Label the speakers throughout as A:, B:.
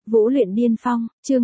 A: Vũ luyện điên phong, chương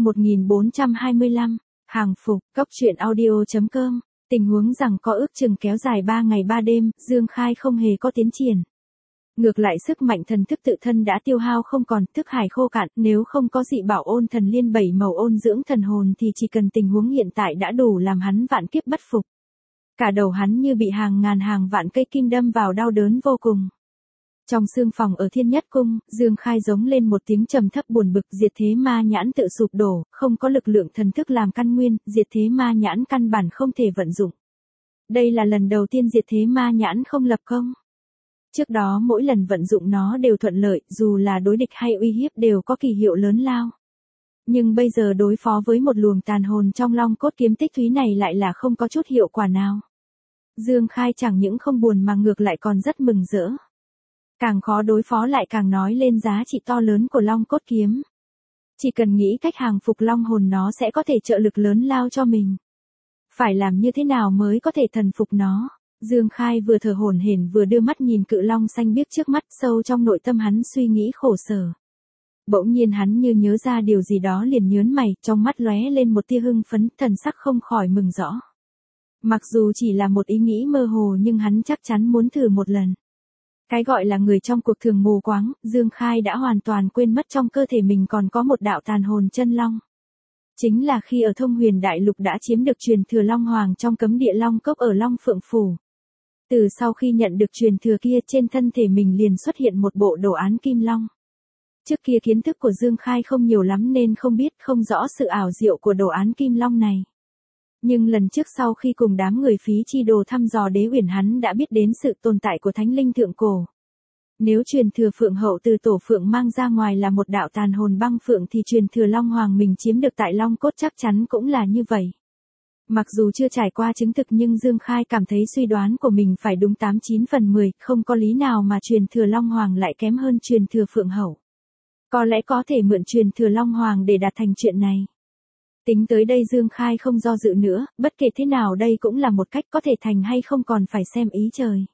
A: 1425, hàng phục, cốc truyện audio.com, tình huống rằng có ước chừng kéo dài 3 ngày 3 đêm, Dương Khai không hề có tiến triển. Ngược lại sức mạnh thần thức tự thân đã tiêu hao không còn, thức hải khô cạn, nếu không có dị bảo ôn thần liên 7 màu ôn dưỡng thần hồn thì chỉ cần tình huống hiện tại đã đủ làm hắn vạn kiếp bất phục. Cả đầu hắn như bị hàng ngàn hàng vạn cây kim đâm vào, đau đớn vô cùng. Trong xương phòng ở Thiên Nhất Cung, Dương Khai giống lên một tiếng trầm thấp buồn bực, diệt thế ma nhãn tự sụp đổ, không có lực lượng thần thức làm căn nguyên, diệt thế ma nhãn căn bản không thể vận dụng. Đây là lần đầu tiên diệt thế ma nhãn không lập công. Trước đó mỗi lần vận dụng nó đều thuận lợi, dù là đối địch hay uy hiếp đều có kỳ hiệu lớn lao. Nhưng bây giờ đối phó với một luồng tàn hồn trong long cốt kiếm tích thúy này lại là không có chút hiệu quả nào. Dương Khai chẳng những không buồn mà ngược lại còn rất mừng rỡ. Càng khó đối phó lại càng nói lên giá trị to lớn của long cốt kiếm. Chỉ cần nghĩ cách hàng phục long hồn nó sẽ có thể trợ lực lớn lao cho mình. Phải làm như thế nào mới có thể thần phục nó? Dương Khai vừa thở hổn hển vừa đưa mắt nhìn cự long xanh biếc trước mắt, sâu trong nội tâm hắn suy nghĩ khổ sở. Bỗng nhiên hắn như nhớ ra điều gì đó liền nhớn mày, trong mắt lóe lên một tia hưng phấn, thần sắc không khỏi mừng rõ. Mặc dù chỉ là một ý nghĩ mơ hồ nhưng hắn chắc chắn muốn thử một lần. Cái gọi là người trong cuộc thường mù quáng, Dương Khai đã hoàn toàn quên mất trong cơ thể mình còn có một đạo tàn hồn chân long. Chính là khi ở Thông Huyền Đại Lục đã chiếm được truyền thừa Long Hoàng trong cấm địa Long Cốc ở Long Phượng Phủ. Từ sau khi nhận được truyền thừa kia, trên thân thể mình liền xuất hiện một bộ đồ án kim long. Trước kia kiến thức của Dương Khai không nhiều lắm nên không biết, không rõ sự ảo diệu của đồ án kim long này. Nhưng lần trước sau khi cùng đám người Phí Chi Đồ thăm dò Đế Uyển, hắn đã biết đến sự tồn tại của thánh linh thượng cổ. Nếu truyền thừa Phượng Hậu từ Tổ Phượng mang ra ngoài là một đạo tàn hồn băng phượng thì truyền thừa Long Hoàng mình chiếm được tại Long Cốt chắc chắn cũng là như vậy. Mặc dù chưa trải qua chứng thực nhưng Dương Khai cảm thấy suy đoán của mình phải đúng 89 phần 10, không có lý nào mà truyền thừa Long Hoàng lại kém hơn truyền thừa Phượng Hậu. Có lẽ có thể mượn truyền thừa Long Hoàng để đạt thành chuyện này. Tính tới đây Dương Khai không do dự nữa, bất kể thế nào đây cũng là một cách, có thể thành hay không còn phải xem ý trời.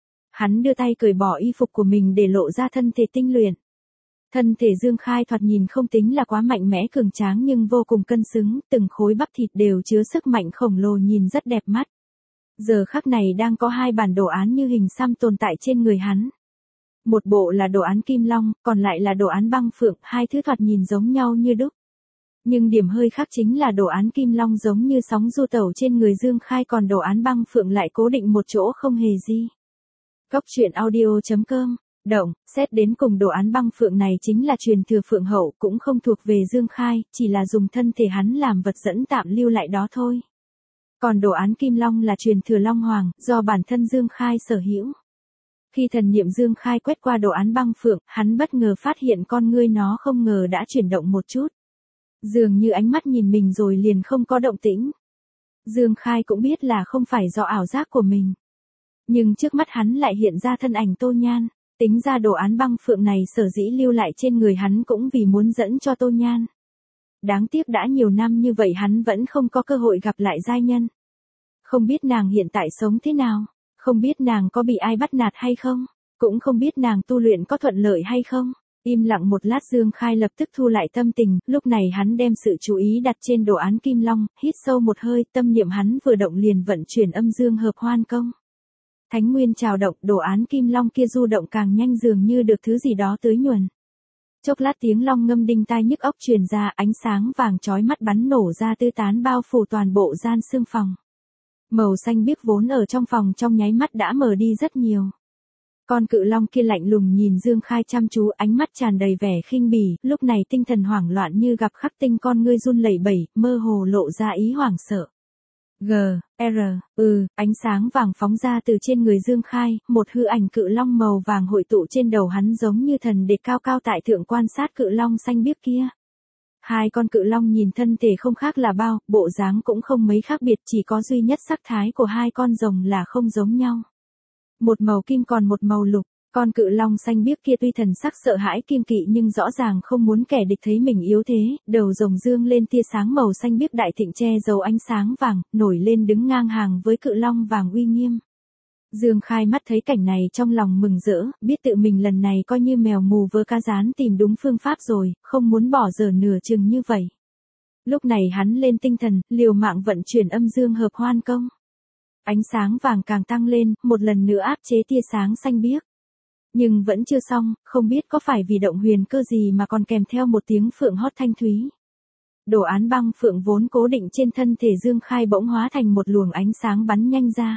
A: Hắn đưa tay cởi bỏ y phục của mình để lộ ra thân thể tinh luyện. Thân thể Dương Khai thoạt nhìn không tính là quá mạnh mẽ cường tráng nhưng vô cùng cân xứng, từng khối bắp thịt đều chứa sức mạnh khổng lồ, nhìn rất đẹp mắt. Giờ khắc này đang có hai bản đồ án như hình xăm tồn tại trên người hắn. Một bộ là đồ án kim long, còn lại là đồ án băng phượng, hai thứ thoạt nhìn giống nhau như đúc. Nhưng điểm hơi khác chính là đồ án kim long giống như sóng du tẩu trên người Dương Khai, còn đồ án băng phượng lại cố định một chỗ không hề di. Cốc truyện audio.com, động, xét đến cùng đồ án băng phượng này chính là truyền thừa Phượng Hậu, cũng không thuộc về Dương Khai, chỉ là dùng thân thể hắn làm vật dẫn tạm lưu lại đó thôi. Còn đồ án kim long là truyền thừa Long Hoàng, do bản thân Dương Khai sở hữu. Khi thần niệm Dương Khai quét qua đồ án băng phượng, hắn bất ngờ phát hiện con ngươi nó không ngờ đã chuyển động một chút. Dường như ánh mắt nhìn mình rồi liền không có động tĩnh. Dương Khai cũng biết là không phải do ảo giác của mình. Nhưng trước mắt hắn lại hiện ra thân ảnh Tô Nhan. Tính ra đồ án băng phượng này sở dĩ lưu lại trên người hắn cũng vì muốn dẫn cho Tô Nhan. Đáng tiếc đã nhiều năm như vậy hắn vẫn không có cơ hội gặp lại giai nhân. Không biết nàng hiện tại sống thế nào, không biết nàng có bị ai bắt nạt hay không, cũng không biết nàng tu luyện có thuận lợi hay không. Im lặng một lát Dương Khai lập tức thu lại tâm tình, lúc này hắn đem sự chú ý đặt trên đồ án kim long, hít sâu một hơi, tâm niệm hắn vừa động liền vận chuyển âm dương hợp hoan công. Thánh nguyên trào động, đồ án kim long kia du động càng nhanh, dường như được thứ gì đó tưới nhuần. Chốc lát tiếng long ngâm đinh tai nhức óc truyền ra, ánh sáng vàng chói mắt bắn nổ ra tứ tán bao phủ toàn bộ gian xương phòng. Màu xanh biếc vốn ở trong phòng trong nháy mắt đã mờ đi rất nhiều. Con cự long kia lạnh lùng nhìn Dương Khai chăm chú, ánh mắt tràn đầy vẻ khinh bỉ, lúc này tinh thần hoảng loạn như gặp khắc tinh, con ngươi run lẩy bẩy, mơ hồ lộ ra ý hoảng sợ. Ánh sáng vàng phóng ra từ trên người Dương Khai, một hư ảnh cự long màu vàng hội tụ trên đầu hắn giống như thần đế cao cao tại thượng quan sát cự long xanh biếc kia. Hai con cự long nhìn thân thể không khác là bao, bộ dáng cũng không mấy khác biệt, chỉ có duy nhất sắc thái của hai con rồng là không giống nhau. Một màu kim còn một màu lục, con cự long xanh biếc kia tuy thần sắc sợ hãi kiêng kỵ nhưng rõ ràng không muốn kẻ địch thấy mình yếu thế, đầu rồng dương lên tia sáng màu xanh biếc đại thịnh che giấu ánh sáng vàng, nổi lên đứng ngang hàng với cự long vàng uy nghiêm. Dương Khai mắt thấy cảnh này trong lòng mừng rỡ, biết tự mình lần này coi như mèo mù vớ cá rán tìm đúng phương pháp rồi, không muốn bỏ dở nửa chừng như vậy. Lúc này hắn lên tinh thần, liều mạng vận chuyển âm dương hợp hoan công. Ánh sáng vàng càng tăng lên, một lần nữa áp chế tia sáng xanh biếc. Nhưng vẫn chưa xong, không biết có phải vì động huyền cơ gì mà còn kèm theo một tiếng phượng hót thanh thúy. Đồ án băng phượng vốn cố định trên thân thể Dương Khai bỗng hóa thành một luồng ánh sáng bắn nhanh ra.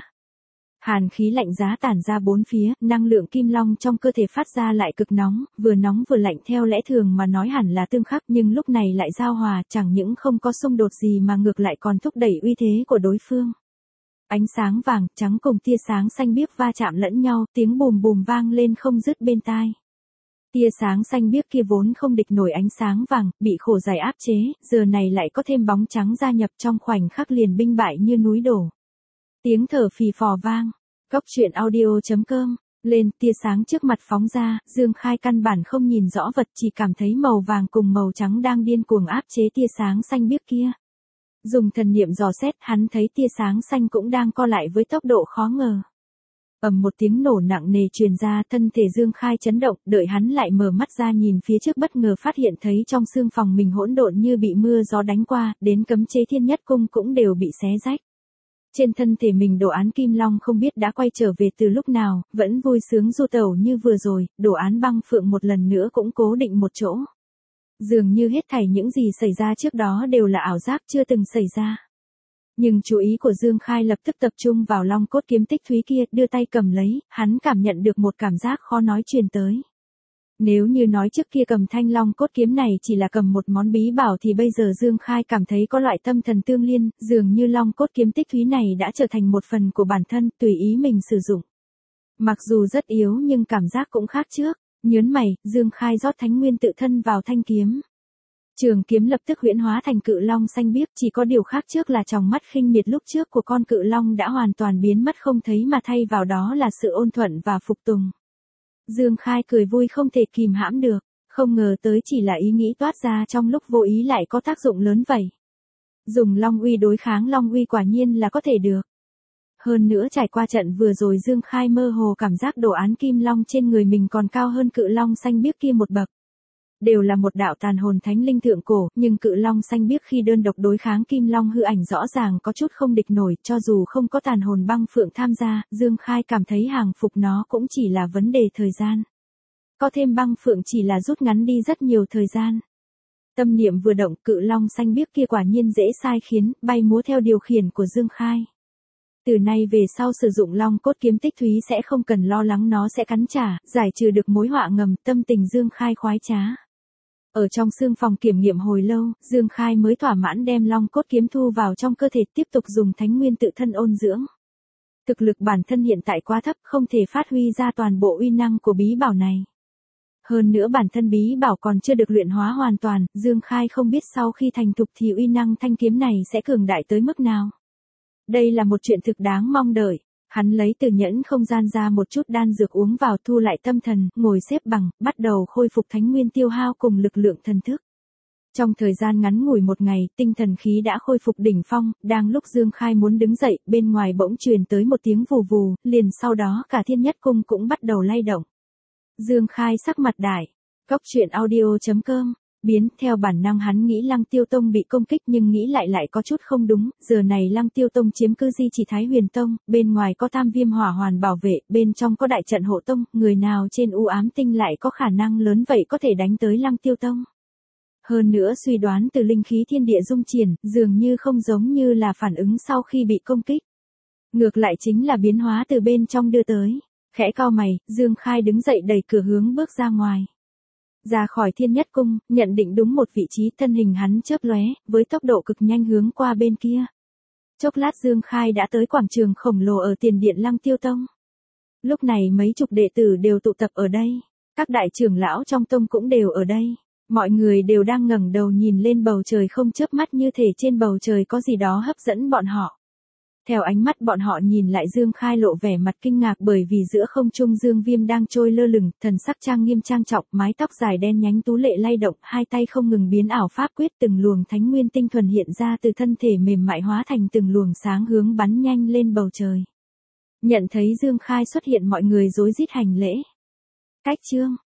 A: Hàn khí lạnh giá tản ra bốn phía, năng lượng kim long trong cơ thể phát ra lại cực nóng vừa lạnh theo lẽ thường mà nói hẳn là tương khắc nhưng lúc này lại giao hòa, chẳng những không có xung đột gì mà ngược lại còn thúc đẩy uy thế của đối phương. Ánh sáng vàng, trắng cùng tia sáng xanh biếc va chạm lẫn nhau, tiếng bùm bùm vang lên không dứt bên tai. Tia sáng xanh biếc kia vốn không địch nổi ánh sáng vàng, bị khổ giải áp chế, giờ này lại có thêm bóng trắng gia nhập trong khoảnh khắc liền binh bại như núi đổ. Tiếng thở phì phò vang. Cốc truyện audio.com. Lên, tia sáng trước mặt phóng ra, Dương Khai căn bản không nhìn rõ vật, chỉ cảm thấy màu vàng cùng màu trắng đang điên cuồng áp chế tia sáng xanh biếc kia. Dùng thần niệm dò xét, hắn thấy tia sáng xanh cũng đang co lại với tốc độ khó ngờ. Ầm một tiếng nổ nặng nề truyền ra, thân thể Dương Khai chấn động, đợi hắn lại mở mắt ra nhìn phía trước bất ngờ phát hiện thấy trong xương phòng mình hỗn độn như bị mưa gió đánh qua, đến cấm chế thiên nhất cung cũng đều bị xé rách. Trên thân thể mình đồ án kim long không biết đã quay trở về từ lúc nào, vẫn vui sướng du tẩu như vừa rồi, đồ án băng phượng một lần nữa cũng cố định một chỗ. Dường như hết thảy những gì xảy ra trước đó đều là ảo giác chưa từng xảy ra. Nhưng chú ý của Dương Khai lập tức tập trung vào long cốt kiếm tích thúy kia, đưa tay cầm lấy, hắn cảm nhận được một cảm giác khó nói truyền tới. Nếu như nói trước kia cầm thanh long cốt kiếm này chỉ là cầm một món bí bảo thì bây giờ Dương Khai cảm thấy có loại tâm thần tương liên, dường như long cốt kiếm tích thúy này đã trở thành một phần của bản thân, tùy ý mình sử dụng. Mặc dù rất yếu nhưng cảm giác cũng khác trước, nhớn mày, Dương Khai rót thánh nguyên tự thân vào thanh kiếm. Trường kiếm lập tức huyễn hóa thành cự long xanh biếc, chỉ có điều khác trước là tròng mắt khinh miệt lúc trước của con cự long đã hoàn toàn biến mất không thấy mà thay vào đó là sự ôn thuận và phục tùng. Dương Khai cười vui không thể kìm hãm được, không ngờ tới chỉ là ý nghĩ toát ra trong lúc vô ý lại có tác dụng lớn vậy. Dùng long uy đối kháng long uy quả nhiên là có thể được. Hơn nữa trải qua trận vừa rồi Dương Khai mơ hồ cảm giác đồ án kim long trên người mình còn cao hơn cự long xanh biếc kia một bậc. Đều là một đạo tàn hồn thánh linh thượng cổ, nhưng cự long xanh biếc khi đơn độc đối kháng kim long hư ảnh rõ ràng có chút không địch nổi, cho dù không có tàn hồn băng phượng tham gia, Dương Khai cảm thấy hàng phục nó cũng chỉ là vấn đề thời gian. Có thêm băng phượng chỉ là rút ngắn đi rất nhiều thời gian. Tâm niệm vừa động, cự long xanh biếc kia quả nhiên dễ sai khiến, bay múa theo điều khiển của Dương Khai. Từ nay về sau sử dụng long cốt kiếm tích thúy sẽ không cần lo lắng nó sẽ cắn trả, giải trừ được mối họa ngầm, tâm tình Dương Khai khoái trá. Ở trong xương phòng kiểm nghiệm hồi lâu, Dương Khai mới thỏa mãn đem long cốt kiếm thu vào trong cơ thể, tiếp tục dùng thánh nguyên tự thân ôn dưỡng. Thực lực bản thân hiện tại quá thấp, không thể phát huy ra toàn bộ uy năng của bí bảo này. Hơn nữa bản thân bí bảo còn chưa được luyện hóa hoàn toàn, Dương Khai không biết sau khi thành thục thì uy năng thanh kiếm này sẽ cường đại tới mức nào. Đây là một chuyện thực đáng mong đợi. Hắn lấy từ nhẫn không gian ra một chút đan dược uống vào, thu lại tâm thần, ngồi xếp bằng, bắt đầu khôi phục thánh nguyên tiêu hao cùng lực lượng thần thức. Trong thời gian ngắn ngủi một ngày, tinh thần khí đã khôi phục đỉnh phong, đang lúc Dương Khai muốn đứng dậy, bên ngoài bỗng truyền tới một tiếng vù vù, liền sau đó cả thiên nhất cung cũng bắt đầu lay động. Dương Khai sắc mặt đại. Cốc truyện audio.com. Biến, theo bản năng hắn nghĩ Lăng Tiêu Tông bị công kích nhưng nghĩ lại có chút không đúng, giờ này Lăng Tiêu Tông chiếm cứ di chỉ Thái Huyền Tông, bên ngoài có tam viêm hỏa hoàn bảo vệ, bên trong có đại trận hộ tông, người nào trên u ám tinh lại có khả năng lớn vậy có thể đánh tới Lăng Tiêu Tông. Hơn nữa suy đoán từ linh khí thiên địa dung triển, dường như không giống như là phản ứng sau khi bị công kích. Ngược lại chính là biến hóa từ bên trong đưa tới. Khẽ cau mày, Dương Khai đứng dậy đẩy cửa hướng bước ra ngoài. Ra khỏi thiên nhất cung, nhận định đúng một vị trí, thân hình hắn chớp lóe, với tốc độ cực nhanh hướng qua bên kia. Chốc lát Dương Khai đã tới quảng trường khổng lồ ở tiền điện Lăng Tiêu Tông. Lúc này mấy chục đệ tử đều tụ tập ở đây. Các đại trưởng lão trong tông cũng đều ở đây. Mọi người đều đang ngẩng đầu nhìn lên bầu trời không chớp mắt như thể trên bầu trời có gì đó hấp dẫn bọn họ. Theo ánh mắt bọn họ nhìn lại Dương Khai lộ vẻ mặt kinh ngạc bởi vì giữa không trung Dương Viêm đang trôi lơ lửng, thần sắc trang nghiêm trang trọng, mái tóc dài đen nhánh tú lệ lay động, hai tay không ngừng biến ảo pháp quyết, từng luồng thánh nguyên tinh thuần hiện ra từ thân thể mềm mại hóa thành từng luồng sáng hướng bắn nhanh lên bầu trời. Nhận thấy Dương Khai xuất hiện mọi người rối rít hành lễ. Cách chương